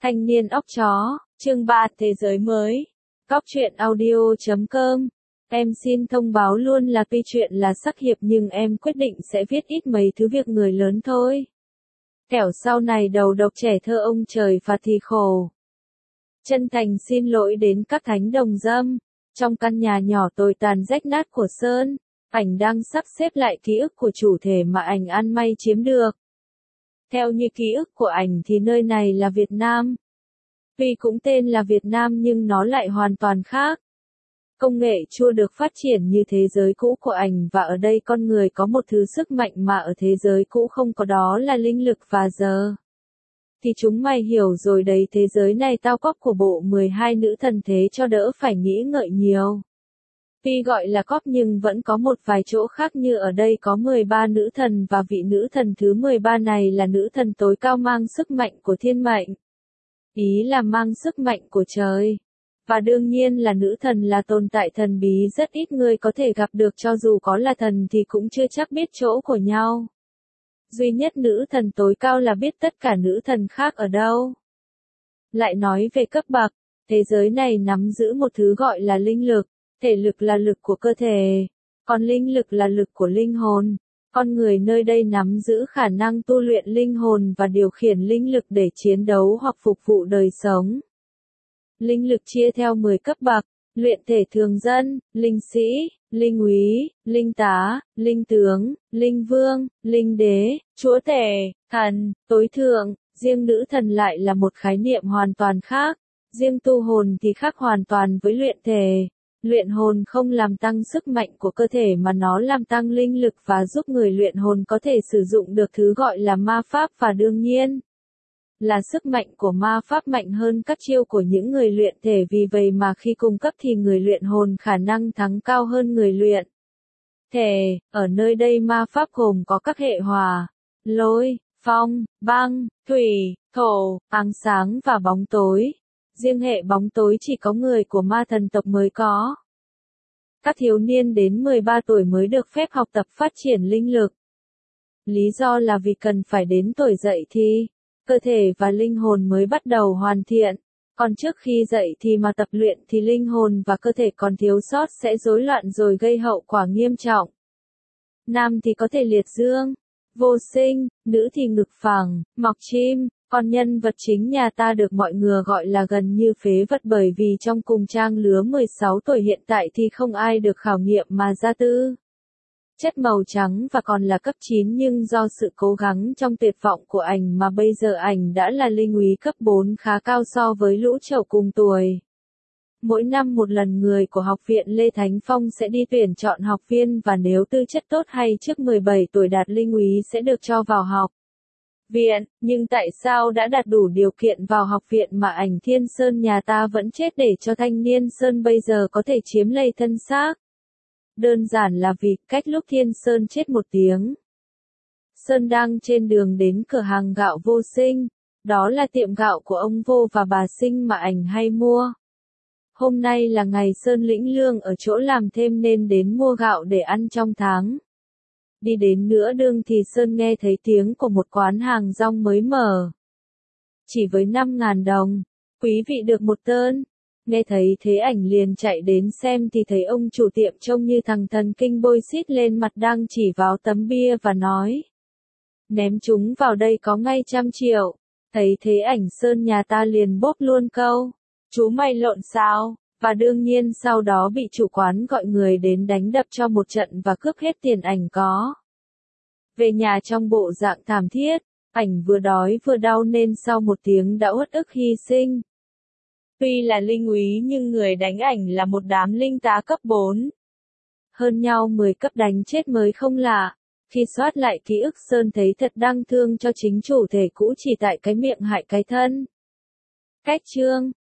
Thanh niên óc chó, chương 3 Thế giới mới. Góc truyện audio.com. Em xin thông báo luôn là tuy chuyện là sắc hiệp nhưng em quyết định sẽ viết ít mấy thứ việc người lớn thôi. Kẻo sau này đầu độc trẻ thơ ông trời phạt thì khổ. Chân thành xin lỗi đến các thánh đồng dâm. Trong căn nhà nhỏ tồi tàn rách nát của Sơn, ảnh đang sắp xếp lại ký ức của chủ thể mà ảnh ăn may chiếm được. Theo như ký ức của ảnh thì nơi này là Việt Nam. Tuy cũng tên là Việt Nam nhưng nó lại hoàn toàn khác. Công nghệ chưa được phát triển như thế giới cũ của ảnh và ở đây con người có một thứ sức mạnh mà ở thế giới cũ không có, đó là linh lực và giờ. Thì chúng mày hiểu rồi đấy, thế giới này tao cóp của bộ 12 nữ thần thế cho đỡ phải nghĩ ngợi nhiều. Tuy gọi là cóp nhưng vẫn có một vài chỗ khác, như ở đây có 13 nữ thần và vị nữ thần thứ 13 này là nữ thần tối cao mang sức mạnh của thiên mệnh. Ý là mang sức mạnh của trời. Và đương nhiên là nữ thần là tồn tại thần bí rất ít người có thể gặp được, cho dù có là thần thì cũng chưa chắc biết chỗ của nhau. Duy nhất nữ thần tối cao là biết tất cả nữ thần khác ở đâu. Lại nói về cấp bậc, thế giới này nắm giữ một thứ gọi là linh lực. Thể lực là lực của cơ thể, còn linh lực là lực của linh hồn. Con người nơi đây nắm giữ khả năng tu luyện linh hồn và điều khiển linh lực để chiến đấu hoặc phục vụ đời sống. Linh lực chia theo 10 cấp bậc: luyện thể thường dân, linh sĩ, linh úy, linh tá, linh tướng, linh vương, linh đế, chúa tể, thần, tối thượng. Riêng nữ thần lại là một khái niệm hoàn toàn khác. Riêng tu hồn thì khác hoàn toàn với luyện thể. Luyện hồn không làm tăng sức mạnh của cơ thể mà nó làm tăng linh lực và giúp người luyện hồn có thể sử dụng được thứ gọi là ma pháp, và đương nhiên là sức mạnh của ma pháp mạnh hơn các chiêu của những người luyện thể, vì vậy mà khi cùng cấp thì người luyện hồn khả năng thắng cao hơn người luyện thể. Ở nơi đây ma pháp gồm có các hệ hỏa, lôi, phong, băng, thủy, thổ, ánh sáng và bóng tối. Riêng hệ bóng tối chỉ có người của ma thần tộc mới có. Các thiếu niên đến 13 tuổi mới được phép học tập phát triển linh lực. Lý do là vì cần phải đến tuổi dậy thì cơ thể và linh hồn mới bắt đầu hoàn thiện. Còn trước khi dậy thì mà tập luyện thì linh hồn và cơ thể còn thiếu sót sẽ rối loạn rồi gây hậu quả nghiêm trọng. Nam thì có thể liệt dương, vô sinh, nữ thì ngực phẳng, mọc chim. Còn nhân vật chính nhà ta được mọi người gọi là gần như phế vật, bởi vì trong cùng trang lứa 16 tuổi hiện tại thì không ai được khảo nghiệm mà ra tư chất màu trắng và còn là cấp 9, nhưng do sự cố gắng trong tuyệt vọng của ảnh mà bây giờ ảnh đã là linh úy cấp 4, khá cao so với lũ trâu cùng tuổi. Mỗi năm một lần người của học viện Lê Thánh Phong sẽ đi tuyển chọn học viên, và nếu tư chất tốt hay trước 17 tuổi đạt linh úy sẽ được cho vào học viện. Nhưng tại sao đã đạt đủ điều kiện vào học viện mà ảnh Thiên Sơn nhà ta vẫn chết để cho thanh niên Sơn bây giờ có thể chiếm lấy thân xác? Đơn giản là vì cách lúc Thiên Sơn chết một tiếng, Sơn đang trên đường đến cửa hàng gạo Vô Sinh. Đó là tiệm gạo của ông Vô và bà Sinh mà ảnh hay mua. Hôm nay là ngày Sơn lĩnh lương ở chỗ làm thêm nên đến mua gạo để ăn trong tháng. Đi đến nửa đường thì Sơn nghe thấy tiếng của một quán hàng rong mới mở. Chỉ với 5.000 đồng, quý vị được một tơn. Nghe thấy thế ảnh liền chạy đến xem thì thấy ông chủ tiệm trông như thằng thần kinh bôi xít lên mặt đang chỉ vào tấm bia và nói: ném chúng vào đây có ngay 100 triệu. Thấy thế ảnh Sơn nhà ta liền bốp luôn câu: chú mày lộn sao? Và đương nhiên sau đó bị chủ quán gọi người đến đánh đập cho một trận và cướp hết tiền ảnh có. Về nhà trong bộ dạng thảm thiết, ảnh vừa đói vừa đau nên sau một tiếng đã uất ức hy sinh. Tuy là linh úy nhưng người đánh ảnh là một đám linh tá cấp 4. Hơn nhau 10 cấp đánh chết mới không lạ. Khi soát lại ký ức Sơn thấy thật đáng thương cho chính chủ thể cũ chỉ tại cái miệng hại cái thân. Cách chương